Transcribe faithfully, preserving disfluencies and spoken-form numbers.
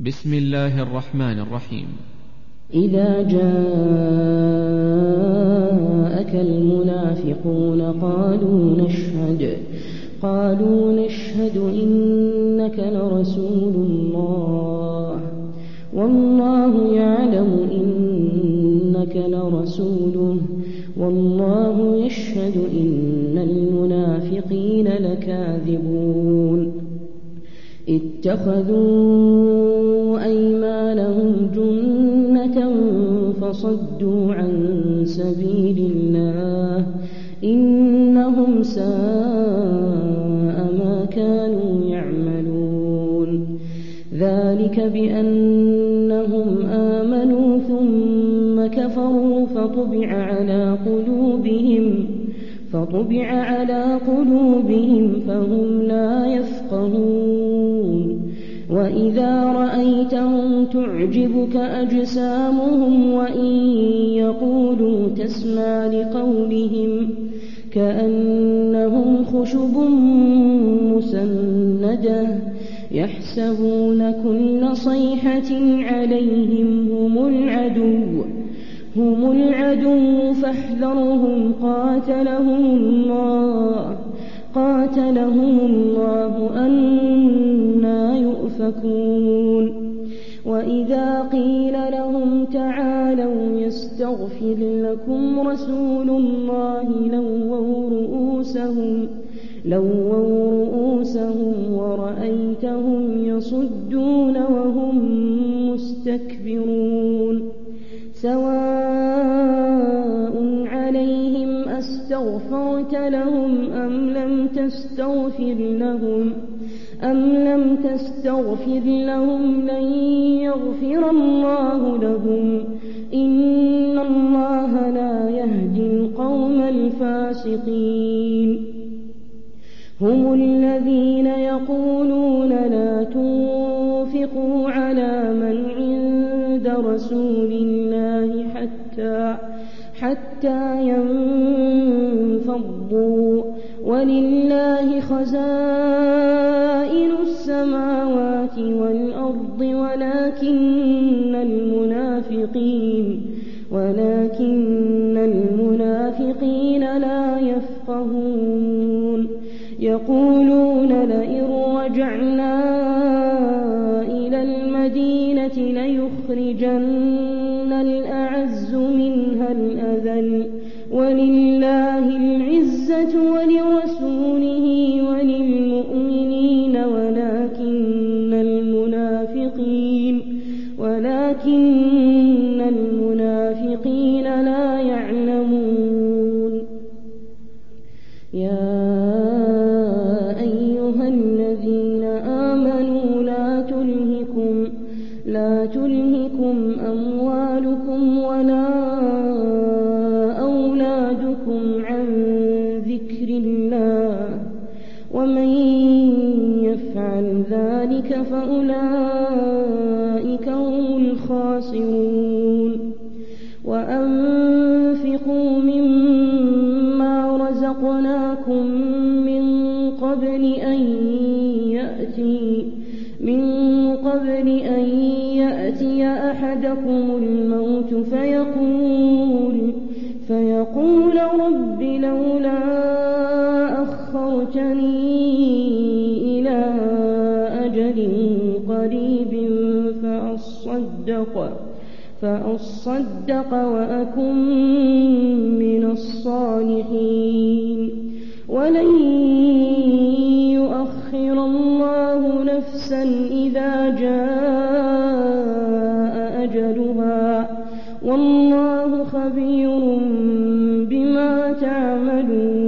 بسم الله الرحمن الرحيم. إذا جاءك المنافقون قالوا نشهد قالوا نشهد إنك لرسول الله والله يعلم إنك لرسوله والله يشهد إن المنافقين لكاذبون. اتخذوا أيمانهم جنة فصدوا عن سبيل الله إنهم ساء ما كانوا يعملون. ذلك بأنهم آمنوا ثم كفروا فطبع على قلوبهم فطبع على قلوبهم فهم لا يفقهون. وإذا رأيتهم تعجبك أجسامهم وإن يقولوا تسمع لقولهم كأنهم خشب مسندة يحسبون كل صيحة عليهم هم العدو هم العدو فاحذرهم قاتلهم الله قاتلهم الله أنى يؤفكون. وإذا قيل لهم تعالوا يستغفر لكم رسول الله لووا رؤوسهم لووا رؤوسهم ورأيتهم يصدون وهم مستكبرون. سواء عليهم أستغفرت لهم أم لم تستغفر لهم أم لم تستغفر لهم لن يغفر الله لهم إن الله لا يهدي القوم الفاسقين. هم الذين يقولون لا تنفقوا على من عند رسول الله حتى حتى ينفضوا ولله خزائن السماوات والأرض ولكن المنافقين ولكن المنافقين لا يفقهون. يقولون لئن رجعنا إلى المدينة ليخرجن الأعز منها الأذل ولله العزة ولرسوله وللمؤمنين ولكن المنافقين ولكن المنافقين لا يعلمون. يا أيها الذين آمنوا لا تلهكم لا تلهكم أموالكم ولا أولادكم عن ذكر الله ومن يفعل ذلك فأولئك هم الخاسرون. وأنفقوا مما رزقناكم من قبل أن يأتي من قبل أن يأتي أحدكم الموت فيقول فيقول رب لولا أخرتني إلى أجل قريب فأصدق فأصدق وأكن من الصالحين. ولن يؤخر الله نفسا إذا جاء أجلها والله خبير بما تعملون.